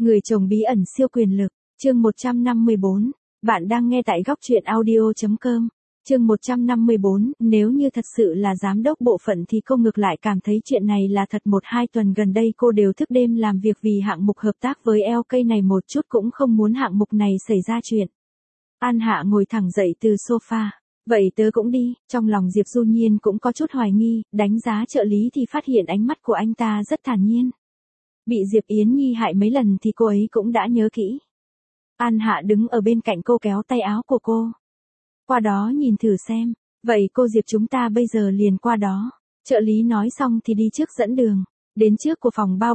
Người chồng bí ẩn siêu quyền lực, chương 154. Bạn đang nghe tại góc truyện audio.com. Chương 154, nếu như thật sự là giám đốc bộ phận thì cô ngược lại cảm thấy chuyện này là thật. 1-2 tuần gần đây cô đều thức đêm làm việc vì hạng mục hợp tác với LK này, một chút cũng không muốn hạng mục này xảy ra chuyện. An Hạ ngồi thẳng dậy từ sofa. Vậy tớ cũng đi. Trong lòng Diệp Du Nhiên cũng có chút hoài nghi, đánh giá trợ lý thì phát hiện ánh mắt của anh ta rất thản nhiên. Bị Diệp Yến Nhi hại mấy lần thì cô ấy cũng đã nhớ kỹ. An Hạ đứng ở bên cạnh cô kéo tay áo của cô. Qua đó nhìn thử xem. Vậy cô Diệp, chúng ta bây giờ liền qua đó. Trợ lý nói xong thì đi trước dẫn đường. Đến trước của phòng bao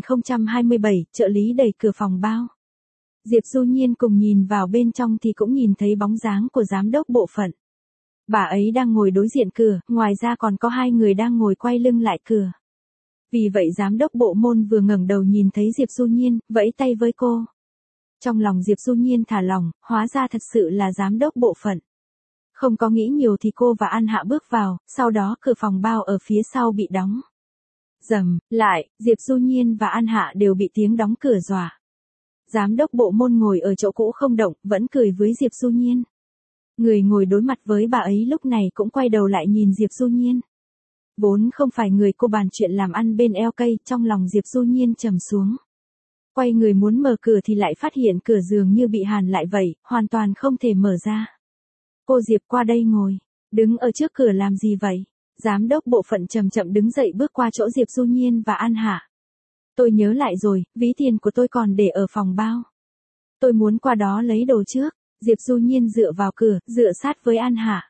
7027, trợ lý đẩy cửa phòng bao. Diệp Du Nhiên cùng nhìn vào bên trong thì cũng nhìn thấy bóng dáng của giám đốc bộ phận. Bà ấy đang ngồi đối diện cửa, ngoài ra còn có 2 người đang ngồi quay lưng lại cửa. Vì vậy giám đốc bộ môn vừa ngẩng đầu nhìn thấy Diệp Du Nhiên, vẫy tay với cô. Trong lòng Diệp Du Nhiên thả lỏng, hóa ra thật sự là giám đốc bộ phận. Không có nghĩ nhiều thì cô và An Hạ bước vào, sau đó cửa phòng bao ở phía sau bị đóng. Rầm, lại, Diệp Du Nhiên và An Hạ đều bị tiếng đóng cửa dọa. Giám đốc bộ môn ngồi ở chỗ cũ không động, vẫn cười với Diệp Du Nhiên. Người ngồi đối mặt với bà ấy lúc này cũng quay đầu lại nhìn Diệp Du Nhiên. Vốn không phải người cô bàn chuyện làm ăn bên LK, trong lòng Diệp Du Nhiên trầm xuống. Quay người muốn mở cửa thì lại phát hiện cửa dường như bị hàn lại vậy, hoàn toàn không thể mở ra. Cô Diệp, qua đây ngồi. Đứng ở trước cửa làm gì vậy? Giám đốc bộ phận chậm chậm đứng dậy bước qua chỗ Diệp Du Nhiên và An Hạ. Tôi nhớ lại rồi, ví tiền của tôi còn để ở phòng bao. Tôi muốn qua đó lấy đồ trước. Diệp Du Nhiên dựa vào cửa, dựa sát với An Hạ.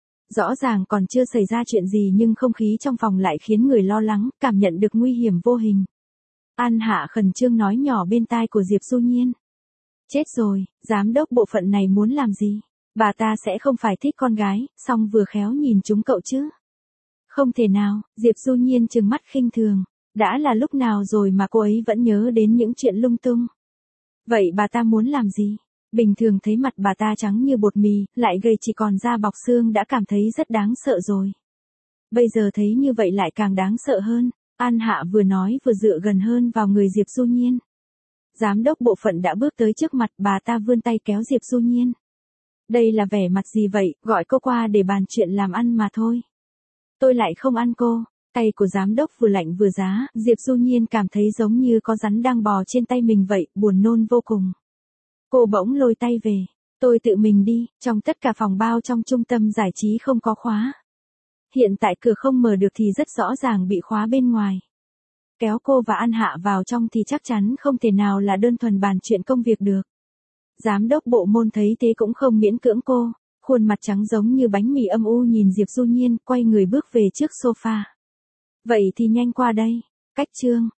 Rõ ràng còn chưa xảy ra chuyện gì nhưng không khí trong phòng lại khiến người lo lắng, cảm nhận được nguy hiểm vô hình. An Hạ khẩn trương nói nhỏ bên tai của Diệp Du Nhiên. Chết rồi, giám đốc bộ phận này muốn làm gì? Bà ta sẽ không phải thích con gái, song vừa khéo nhìn chúng cậu chứ? Không thể nào, Diệp Du Nhiên trừng mắt khinh thường. Đã là lúc nào rồi mà cô ấy vẫn nhớ đến những chuyện lung tung. Vậy bà ta muốn làm gì? Bình thường thấy mặt bà ta trắng như bột mì, lại gầy chỉ còn da bọc xương đã cảm thấy rất đáng sợ rồi. Bây giờ thấy như vậy lại càng đáng sợ hơn. An Hạ vừa nói vừa dựa gần hơn vào người Diệp Du Nhiên. Giám đốc bộ phận đã bước tới trước mặt, bà ta vươn tay kéo Diệp Du Nhiên. Đây là vẻ mặt gì vậy, gọi cô qua để bàn chuyện làm ăn mà thôi. Tôi lại không ăn cô. Tay của giám đốc vừa lạnh vừa giá, Diệp Du Nhiên cảm thấy giống như có rắn đang bò trên tay mình vậy, buồn nôn vô cùng. Cô bỗng lôi tay về. Tôi tự mình đi, trong tất cả phòng bao trong trung tâm giải trí không có khóa. Hiện tại cửa không mở được thì rất rõ ràng bị khóa bên ngoài. Kéo cô và An Hạ vào trong thì chắc chắn không thể nào là đơn thuần bàn chuyện công việc được. Giám đốc bộ môn thấy thế cũng không miễn cưỡng cô, khuôn mặt trắng giống như bánh mì âm u nhìn Diệp Du Nhiên, quay người bước về trước sofa. Vậy thì nhanh qua đây. Cách chương.